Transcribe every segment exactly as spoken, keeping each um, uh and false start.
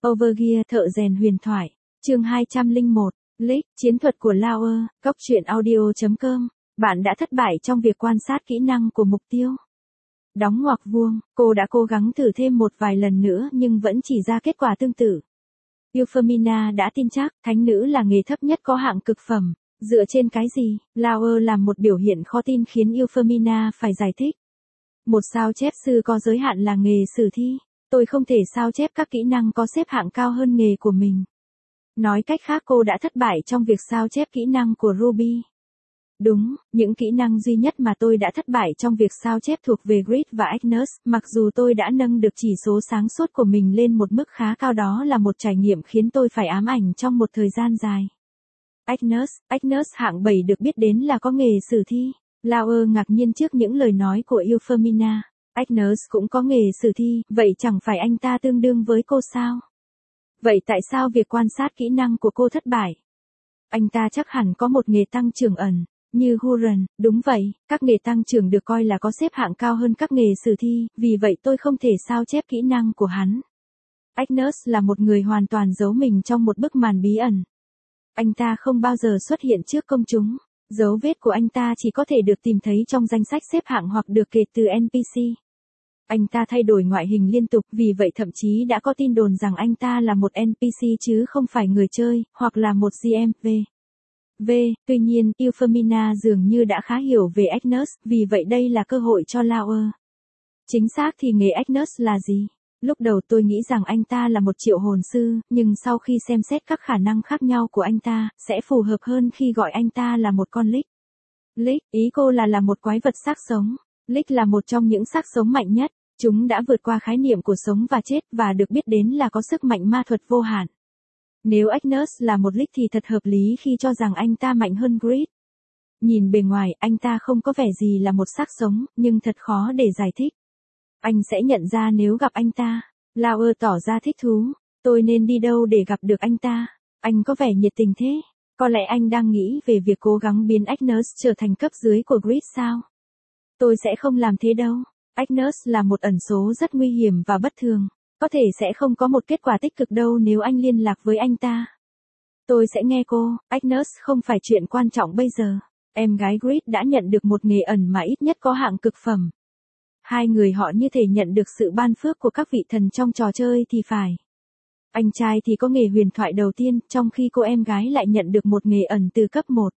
Overgear thợ rèn huyền thoại. Chương hai trăm lẻ một. League, chiến thuật của Lauer, cốc truyện audio chấm com. Bạn đã thất bại trong việc quan sát kỹ năng của mục tiêu. Đóng ngoặc vuông, cô đã cố gắng thử thêm một vài lần nữa nhưng vẫn chỉ ra kết quả tương tự. Euphemina đã tin chắc, thánh nữ là nghề thấp nhất có hạng cực phẩm. Dựa trên cái gì? Lauer làm một biểu hiện khó tin khiến Euphemina phải giải thích. Một sao chép sư có giới hạn là nghề sử thi. Tôi không thể sao chép các kỹ năng có xếp hạng cao hơn nghề của mình. Nói cách khác cô đã thất bại trong việc sao chép kỹ năng của Ruby. Đúng, những kỹ năng duy nhất mà tôi đã thất bại trong việc sao chép thuộc về Grid và Agnes, mặc dù tôi đã nâng được chỉ số sáng suốt của mình lên một mức khá cao, đó là một trải nghiệm khiến tôi phải ám ảnh trong một thời gian dài. Agnes, Agnes hạng bảy được biết đến là có nghề sử thi. Lauer ngạc nhiên trước những lời nói của Euphemina. Agnes cũng có nghề sử thi, vậy chẳng phải anh ta tương đương với cô sao? Vậy tại sao việc quan sát kỹ năng của cô thất bại? Anh ta chắc hẳn có một nghề tăng trưởng ẩn, như Huron, đúng vậy, các nghề tăng trưởng được coi là có xếp hạng cao hơn các nghề sử thi, vì vậy tôi không thể sao chép kỹ năng của hắn. Agnes là một người hoàn toàn giấu mình trong một bức màn bí ẩn. Anh ta không bao giờ xuất hiện trước công chúng. Dấu vết của anh ta chỉ có thể được tìm thấy trong danh sách xếp hạng hoặc được kể từ en pê xê. Anh ta thay đổi ngoại hình liên tục, vì vậy thậm chí đã có tin đồn rằng anh ta là một en pê xê chứ không phải người chơi, hoặc là một giê em vê. V, tuy nhiên, Euphemina dường như đã khá hiểu về Agnes, vì vậy đây là cơ hội cho Lauer. Chính xác thì nghề Agnes là gì? Lúc đầu tôi nghĩ rằng anh ta là một triệu hồn sư, nhưng sau khi xem xét các khả năng khác nhau của anh ta, sẽ phù hợp hơn khi gọi anh ta là một con Lich. Lich, ý cô là là một quái vật xác sống. Lich là một trong những xác sống mạnh nhất. Chúng đã vượt qua khái niệm của sống và chết và được biết đến là có sức mạnh ma thuật vô hạn. Nếu Agnes là một Lich thì thật hợp lý khi cho rằng anh ta mạnh hơn Grid. Nhìn bề ngoài, anh ta không có vẻ gì là một xác sống, nhưng thật khó để giải thích. Anh sẽ nhận ra nếu gặp anh ta. Lauer tỏ ra thích thú. Tôi nên đi đâu để gặp được anh ta? Anh có vẻ nhiệt tình thế. Có lẽ anh đang nghĩ về việc cố gắng biến Agnes trở thành cấp dưới của Grid sao? Tôi sẽ không làm thế đâu. Agnes là một ẩn số rất nguy hiểm và bất thường. Có thể sẽ không có một kết quả tích cực đâu nếu anh liên lạc với anh ta. Tôi sẽ nghe cô. Agnes không phải chuyện quan trọng bây giờ. Em gái Grid đã nhận được một nghề ẩn mà ít nhất có hạng cực phẩm. Hai người họ như thể nhận được sự ban phước của các vị thần trong trò chơi thì phải. Anh trai thì có nghề huyền thoại đầu tiên, trong khi cô em gái lại nhận được một nghề ẩn từ cấp một.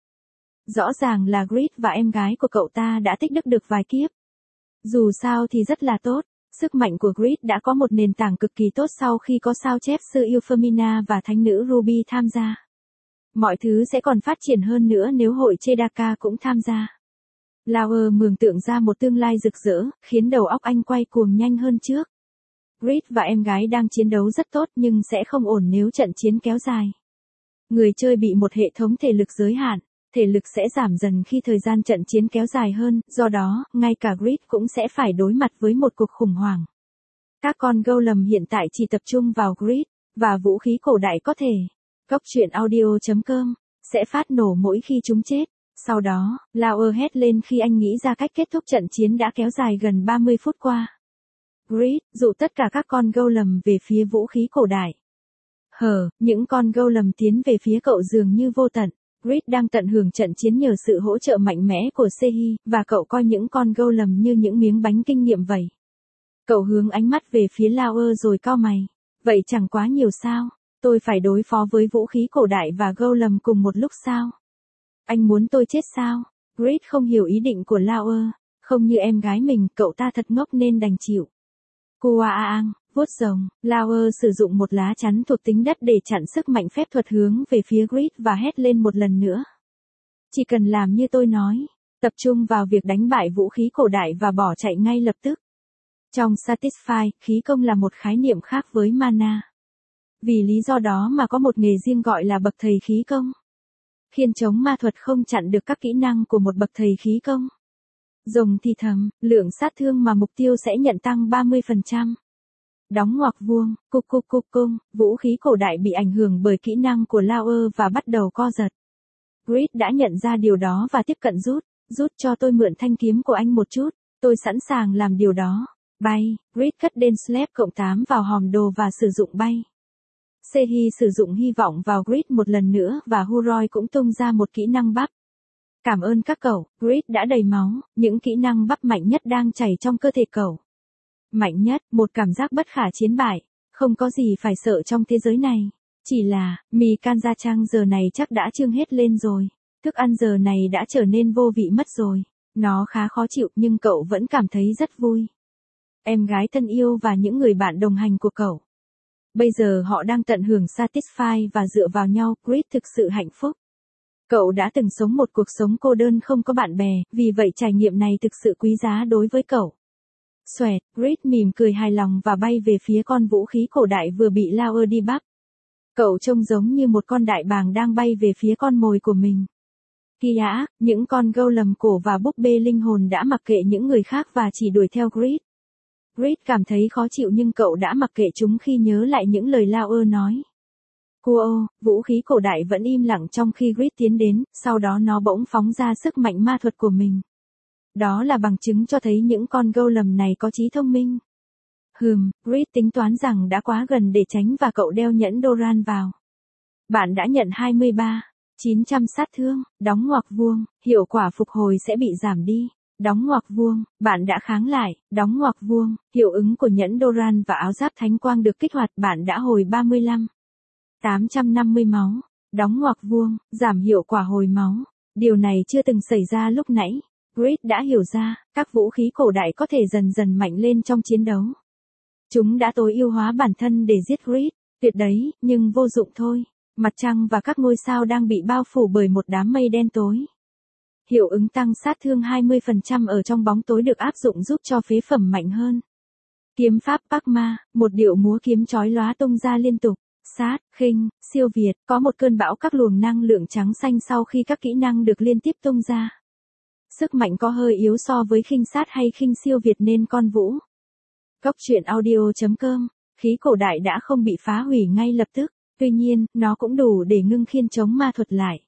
Rõ ràng là Grid và em gái của cậu ta đã tích đức được vài kiếp. Dù sao thì rất là tốt. Sức mạnh của Grid đã có một nền tảng cực kỳ tốt sau khi có sao chép sư Euphemina và thánh nữ Ruby tham gia. Mọi thứ sẽ còn phát triển hơn nữa nếu hội Chedaka cũng tham gia. Lauer mường tượng ra một tương lai rực rỡ, khiến đầu óc anh quay cuồng nhanh hơn trước. Grid và em gái đang chiến đấu rất tốt nhưng sẽ không ổn nếu trận chiến kéo dài. Người chơi bị một hệ thống thể lực giới hạn. Thể lực sẽ giảm dần khi thời gian trận chiến kéo dài hơn, do đó, ngay cả Grid cũng sẽ phải đối mặt với một cuộc khủng hoảng. Các con golem hiện tại chỉ tập trung vào Grid, và vũ khí cổ đại có thể, cốc truyện audio chấm com, sẽ phát nổ mỗi khi chúng chết. Sau đó, Lauer hét lên khi anh nghĩ ra cách kết thúc trận chiến đã kéo dài gần ba mươi phút qua. Grid, dụ tất cả các con golem về phía vũ khí cổ đại. Hờ, những con golem tiến về phía cậu dường như vô tận. Grid đang tận hưởng trận chiến nhờ sự hỗ trợ mạnh mẽ của Sehi, và cậu coi những con golem như những miếng bánh kinh nghiệm vậy. Cậu hướng ánh mắt về phía Lauer rồi cau mày. Vậy chẳng quá nhiều sao? Tôi phải đối phó với vũ khí cổ đại và golem cùng một lúc sao? Anh muốn tôi chết sao? Grid không hiểu ý định của Lauer. Không như em gái mình, cậu ta thật ngốc nên đành chịu. Kuaang, vuốt rồng, Lauer sử dụng một lá chắn thuộc tính đất để chặn sức mạnh phép thuật hướng về phía Grid và hét lên một lần nữa. Chỉ cần làm như tôi nói, tập trung vào việc đánh bại vũ khí cổ đại và bỏ chạy ngay lập tức. Trong Satisfy, khí công là một khái niệm khác với mana. Vì lý do đó mà có một nghề riêng gọi là bậc thầy khí công. Khiên chống ma thuật không chặn được các kỹ năng của một bậc thầy khí công. Rồng thì thầm, lượng sát thương mà mục tiêu sẽ nhận tăng ba mươi phần trăm. Đóng ngoặc vuông, cục cục cục cung, vũ khí cổ đại bị ảnh hưởng bởi kỹ năng của Lauer và bắt đầu co giật. Grid đã nhận ra điều đó và tiếp cận rút, rút cho tôi mượn thanh kiếm của anh một chút, tôi sẵn sàng làm điều đó. Bay, Grid cất đên slap cộng tám vào hòm đồ và sử dụng bay. Sehi sử dụng hy vọng vào Grid một lần nữa và Huroi cũng tung ra một kỹ năng bắp. Cảm ơn các cậu, Grid đã đầy máu, những kỹ năng bắp mạnh nhất đang chảy trong cơ thể cậu. Mạnh nhất, một cảm giác bất khả chiến bại, không có gì phải sợ trong thế giới này. Chỉ là, mì Kanza-chan giờ này chắc đã trương hết lên rồi. Thức ăn giờ này đã trở nên vô vị mất rồi. Nó khá khó chịu nhưng cậu vẫn cảm thấy rất vui. Em gái thân yêu và những người bạn đồng hành của cậu. Bây giờ họ đang tận hưởng Satisfy và dựa vào nhau, Grid thực sự hạnh phúc. Cậu đã từng sống một cuộc sống cô đơn không có bạn bè, vì vậy trải nghiệm này thực sự quý giá đối với cậu. Xoẹt, Grid mỉm cười hài lòng và bay về phía con vũ khí cổ đại vừa bị Lauer đi bắt. Cậu trông giống như một con đại bàng đang bay về phía con mồi của mình. Kìa, những con golem cổ và búp bê linh hồn đã mặc kệ những người khác và chỉ đuổi theo Grid. Grid cảm thấy khó chịu nhưng cậu đã mặc kệ chúng khi nhớ lại những lời Lauer nói. Kuo, vũ khí cổ đại vẫn im lặng trong khi Grid tiến đến, sau đó nó bỗng phóng ra sức mạnh ma thuật của mình. Đó là bằng chứng cho thấy những con golem này có trí thông minh. Hừm, Grid tính toán rằng đã quá gần để tránh và cậu đeo nhẫn Doran vào. Bạn đã nhận hai mươi ba nghìn chín trăm sát thương, đóng ngoặc vuông, hiệu quả phục hồi sẽ bị giảm đi. Đóng ngoặc vuông, bạn đã kháng lại, đóng ngoặc vuông, hiệu ứng của nhẫn Doran và áo giáp thánh quang được kích hoạt, bạn đã hồi ba mươi lăm nghìn tám trăm năm mươi máu, đóng ngoặc vuông, giảm hiệu quả hồi máu. Điều này chưa từng xảy ra lúc nãy. Grid đã hiểu ra, các vũ khí cổ đại có thể dần dần mạnh lên trong chiến đấu. Chúng đã tối ưu hóa bản thân để giết Grid, tuyệt đấy, nhưng vô dụng thôi. Mặt trăng và các ngôi sao đang bị bao phủ bởi một đám mây đen tối. Hiệu ứng tăng sát thương hai mươi phần trăm ở trong bóng tối được áp dụng giúp cho phế phẩm mạnh hơn. Kiếm pháp Pakma, một điệu múa kiếm chói lóa tung ra liên tục. Sát, khinh, siêu việt, có một cơn bão các luồng năng lượng trắng xanh sau khi các kỹ năng được liên tiếp tung ra. Sức mạnh có hơi yếu so với khinh sát hay khinh siêu việt nên con vũ. Góc truyện audio chấm com, khí cổ đại đã không bị phá hủy ngay lập tức, tuy nhiên, nó cũng đủ để ngưng khiên chống ma thuật lại.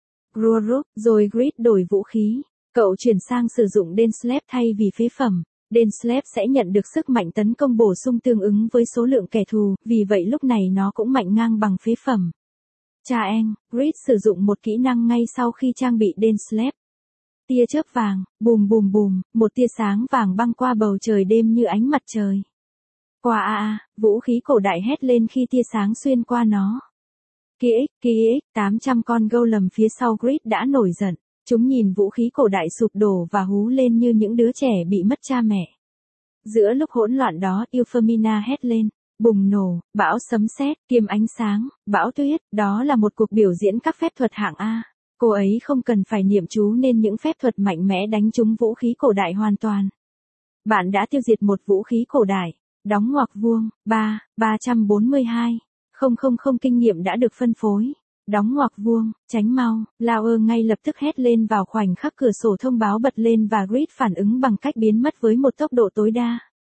Ruruk, rồi Grid đổi vũ khí. Cậu chuyển sang sử dụng Denslap thay vì phế phẩm. Denslap sẽ nhận được sức mạnh tấn công bổ sung tương ứng với số lượng kẻ thù, vì vậy lúc này nó cũng mạnh ngang bằng phế phẩm. Chaeng, Grid sử dụng một kỹ năng ngay sau khi trang bị Denslap. Tia chớp vàng, bùm bùm bùm, một tia sáng vàng băng qua bầu trời đêm như ánh mặt trời. Qua a a, vũ khí cổ đại hét lên khi tia sáng xuyên qua nó. Kx, kx, tám trăm con golem phía sau Grid đã nổi giận. Chúng nhìn vũ khí cổ đại sụp đổ và hú lên như những đứa trẻ bị mất cha mẹ. Giữa lúc hỗn loạn đó, Euphemina hét lên, bùng nổ, bão sấm sét, kiếm ánh sáng, bão tuyết, đó là một cuộc biểu diễn các phép thuật hạng A. Cô ấy không cần phải niệm chú nên những phép thuật mạnh mẽ đánh trúng vũ khí cổ đại hoàn toàn. Bạn đã tiêu diệt một vũ khí cổ đại. Đóng ngoặc vuông, ba, ba trăm bốn mươi hai. Không không không kinh nghiệm đã được phân phối. Đóng ngoặc vuông, tránh mau, Lauer ngay lập tức hét lên vào khoảnh khắc cửa sổ thông báo bật lên và Grid phản ứng bằng cách biến mất với một tốc độ tối đa.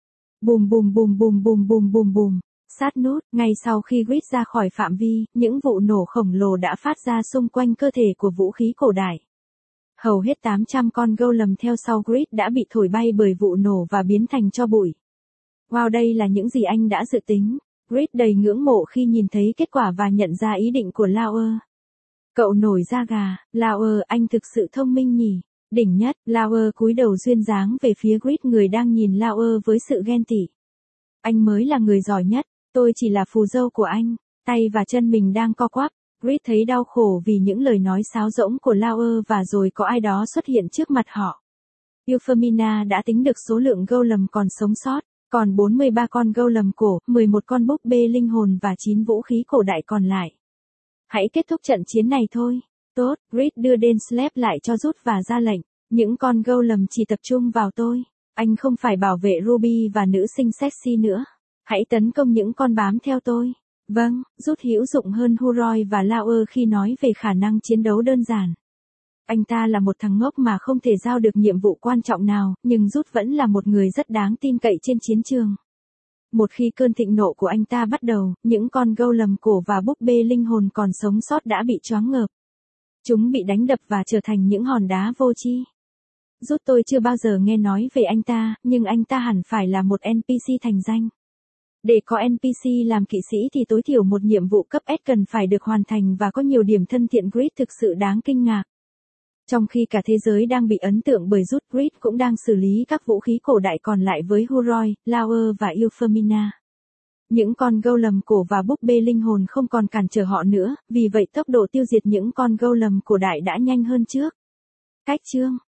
Bùm bùm bùm bùm bùm bùm bùm bùm. Sát nút, ngay sau khi Grid ra khỏi phạm vi, những vụ nổ khổng lồ đã phát ra xung quanh cơ thể của vũ khí cổ đại. Hầu hết tám trăm con golem theo sau Grid đã bị thổi bay bởi vụ nổ và biến thành tro bụi. Wow, đây là những gì anh đã dự tính. Grid đầy ngưỡng mộ khi nhìn thấy kết quả và nhận ra ý định của Lauer. Cậu nổi da gà, Lauer, anh thực sự thông minh nhỉ. Đỉnh nhất, Lauer cúi đầu duyên dáng về phía Grid, người đang nhìn Lauer với sự ghen tị. Anh mới là người giỏi nhất, tôi chỉ là phù dâu của anh. Tay và chân mình đang co quắp. Grid thấy đau khổ vì những lời nói sáo rỗng của Lauer và rồi có ai đó xuất hiện trước mặt họ. Euphemina đã tính được số lượng golem còn sống sót. Còn bốn mươi ba con golem cổ, mười một con búp bê linh hồn và chín vũ khí cổ đại còn lại. Hãy kết thúc trận chiến này thôi. Tốt, Grid đưa Denslap lại cho rút và ra lệnh. Những con golem chỉ tập trung vào tôi. Anh không phải bảo vệ Ruby và nữ sinh sexy nữa. Hãy tấn công những con bám theo tôi. Vâng, rút hữu dụng hơn Huroi và Lauer khi nói về khả năng chiến đấu đơn giản. Anh ta là một thằng ngốc mà không thể giao được nhiệm vụ quan trọng nào, nhưng rút vẫn là một người rất đáng tin cậy trên chiến trường. Một khi cơn thịnh nộ của anh ta bắt đầu, những con golem cổ và búp bê linh hồn còn sống sót đã bị choáng ngợp. Chúng bị đánh đập và trở thành những hòn đá vô tri. Rút tôi chưa bao giờ nghe nói về anh ta, nhưng anh ta hẳn phải là một en pê xê thành danh. Để có en pê xê làm kỵ sĩ thì tối thiểu một nhiệm vụ cấp S cần phải được hoàn thành và có nhiều điểm thân thiện. Grid thực sự đáng kinh ngạc. Trong khi cả thế giới đang bị ấn tượng bởi rút, Grid cũng đang xử lý các vũ khí cổ đại còn lại với Huroi, Lauer và Euphemina. Những con golem cổ và búp bê linh hồn không còn cản trở họ nữa, vì vậy tốc độ tiêu diệt những con golem cổ đại đã nhanh hơn trước. Cách chương